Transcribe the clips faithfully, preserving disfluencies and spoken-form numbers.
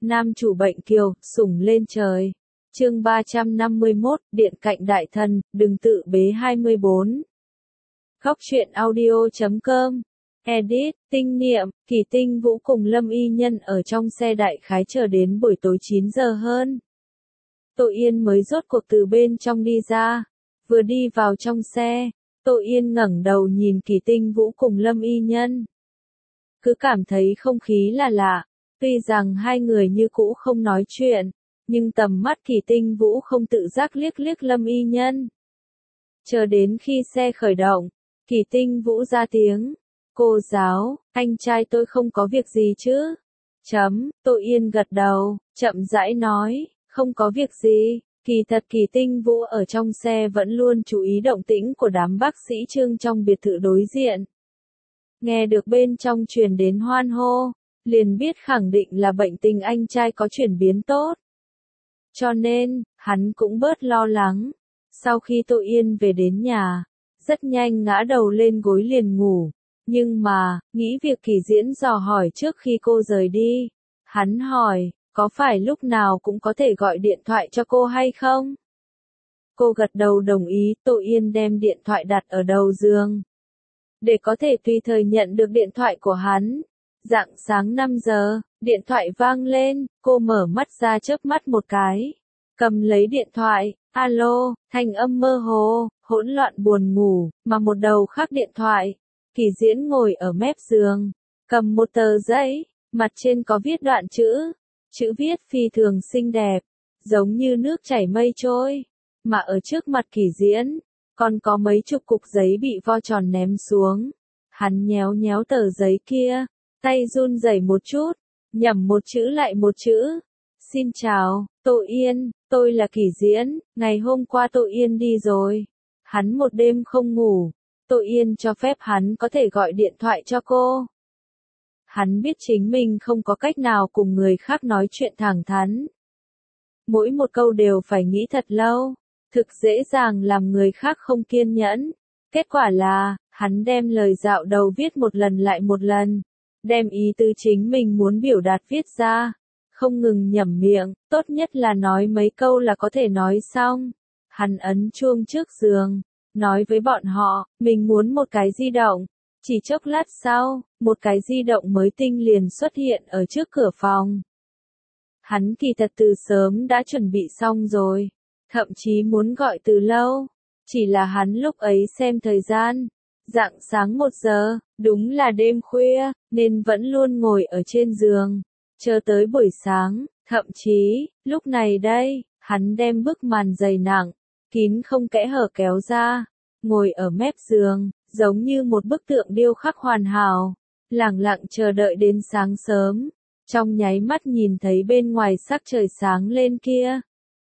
Nam chủ bệnh kiều, sủng lên trời. Chương ba trăm năm mươi mốt, Điện cạnh đại thần, đừng tự bế hai mươi bốn. Góc truyện audio chấm com. Edit, Tinh Niệm, Kỳ Tinh Vũ cùng Lâm Y Nhân ở trong xe đại khái chờ đến buổi tối chín giờ hơn. Tô Yên mới rốt cuộc từ bên trong đi ra. Vừa đi vào trong xe, Tô Yên ngẩng đầu nhìn Kỳ Tinh Vũ cùng Lâm Y Nhân. Cứ cảm thấy không khí là lạ, tuy rằng hai người như cũ không nói chuyện, nhưng tầm mắt Kỳ Tinh Vũ không tự giác liếc liếc Lâm Y Nhân. Chờ đến khi xe khởi động, Kỳ Tinh Vũ ra tiếng, cô giáo, anh trai tôi không có việc gì chứ? Chấm, Tô Yên gật đầu, chậm rãi nói, không có việc gì. Kỳ thật Kỳ Tinh Vũ ở trong xe vẫn luôn chú ý động tĩnh của đám bác sĩ Trương trong biệt thự đối diện. Nghe được bên trong truyền đến hoan hô, liền biết khẳng định là bệnh tình anh trai có chuyển biến tốt. Cho nên, hắn cũng bớt lo lắng. Sau khi Tô Yên về đến nhà, rất nhanh ngã đầu lên gối liền ngủ. Nhưng mà, nghĩ việc Kỳ Diễn dò hỏi trước khi cô rời đi. Hắn hỏi, có phải lúc nào cũng có thể gọi điện thoại cho cô hay không? Cô gật đầu đồng ý, Tô Yên đem điện thoại đặt ở đầu giường. Để có thể tùy thời nhận được điện thoại của hắn. Rạng sáng năm giờ, điện thoại vang lên, cô mở mắt ra chớp mắt một cái. Cầm lấy điện thoại, alo, thanh âm mơ hồ, hỗn loạn buồn ngủ, mà một đầu khác điện thoại. Kỳ Diễn ngồi ở mép giường, cầm một tờ giấy, mặt trên có viết đoạn chữ. Chữ viết phi thường xinh đẹp, giống như nước chảy mây trôi. Mà ở trước mặt Kỳ Diễn, còn có mấy chục cục giấy bị vo tròn ném xuống. Hắn nhéo nhéo tờ giấy kia, tay run rẩy một chút, nhẩm một chữ lại một chữ. Xin chào, Tô Yên, tôi là Kỳ Diễn, ngày hôm qua Tô Yên đi rồi. Hắn một đêm không ngủ, Tô Yên cho phép hắn có thể gọi điện thoại cho cô. Hắn biết chính mình không có cách nào cùng người khác nói chuyện thẳng thắn. Mỗi một câu đều phải nghĩ thật lâu, thực dễ dàng làm người khác không kiên nhẫn. Kết quả là, hắn đem lời dạo đầu viết một lần lại một lần, đem ý tứ chính mình muốn biểu đạt viết ra, không ngừng nhẩm miệng, tốt nhất là nói mấy câu là có thể nói xong. Hắn ấn chuông trước giường, nói với bọn họ, mình muốn một cái di động. Chỉ chốc lát sau, một cái di động mới tinh liền xuất hiện ở trước cửa phòng. Hắn kỳ thật từ sớm đã chuẩn bị xong rồi, thậm chí muốn gọi từ lâu, chỉ là hắn lúc ấy xem thời gian, rạng sáng một giờ, đúng là đêm khuya, nên vẫn luôn ngồi ở trên giường, chờ tới buổi sáng, thậm chí, lúc này đây, hắn đem bức màn dày nặng, kín không kẽ hở kéo ra, ngồi ở mép giường, giống như một bức tượng điêu khắc hoàn hảo, lẳng lặng chờ đợi đến sáng sớm, trong nháy mắt nhìn thấy bên ngoài sắc trời sáng lên kia.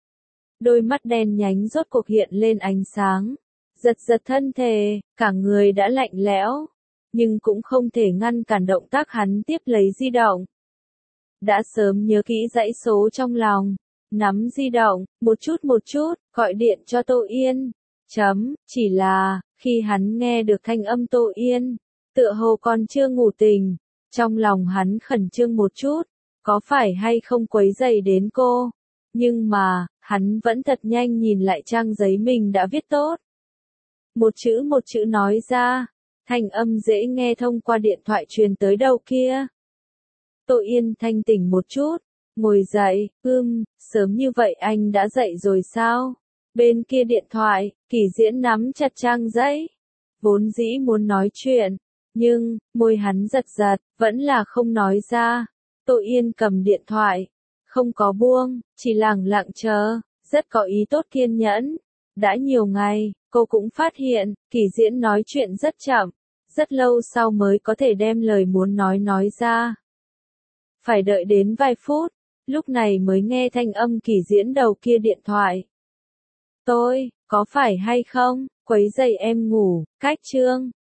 Đôi mắt đen nhánh rốt cuộc hiện lên ánh sáng, giật giật thân thể, cả người đã lạnh lẽo, nhưng cũng không thể ngăn cản động tác hắn tiếp lấy di động. Đã sớm nhớ kỹ dãy số trong lòng, nắm di động, một chút một chút, gọi điện cho Tô Yên. Chấm, chỉ là, khi hắn nghe được thanh âm Tô Yên, tựa hồ còn chưa ngủ tỉnh, trong lòng hắn khẩn trương một chút, có phải hay không quấy rầy đến cô, nhưng mà, hắn vẫn thật nhanh nhìn lại trang giấy mình đã viết tốt. Một chữ một chữ nói ra, thanh âm dễ nghe thông qua điện thoại truyền tới đầu kia. Tô Yên thanh tỉnh một chút, ngồi dậy, ưm, sớm như vậy anh đã dậy rồi sao? Bên kia điện thoại, Kỳ Diễn nắm chặt trang giấy, vốn dĩ muốn nói chuyện, nhưng, môi hắn giật giật, vẫn là không nói ra. Tô Yên cầm điện thoại, không có buông, chỉ lẳng lặng chờ, rất có ý tốt kiên nhẫn. Đã nhiều ngày, cô cũng phát hiện, Kỳ Diễn nói chuyện rất chậm, rất lâu sau mới có thể đem lời muốn nói nói ra. Phải đợi đến vài phút, lúc này mới nghe thanh âm Kỳ Diễn đầu kia điện thoại. Tôi, có phải hay không, quấy rầy em ngủ, cách Trương,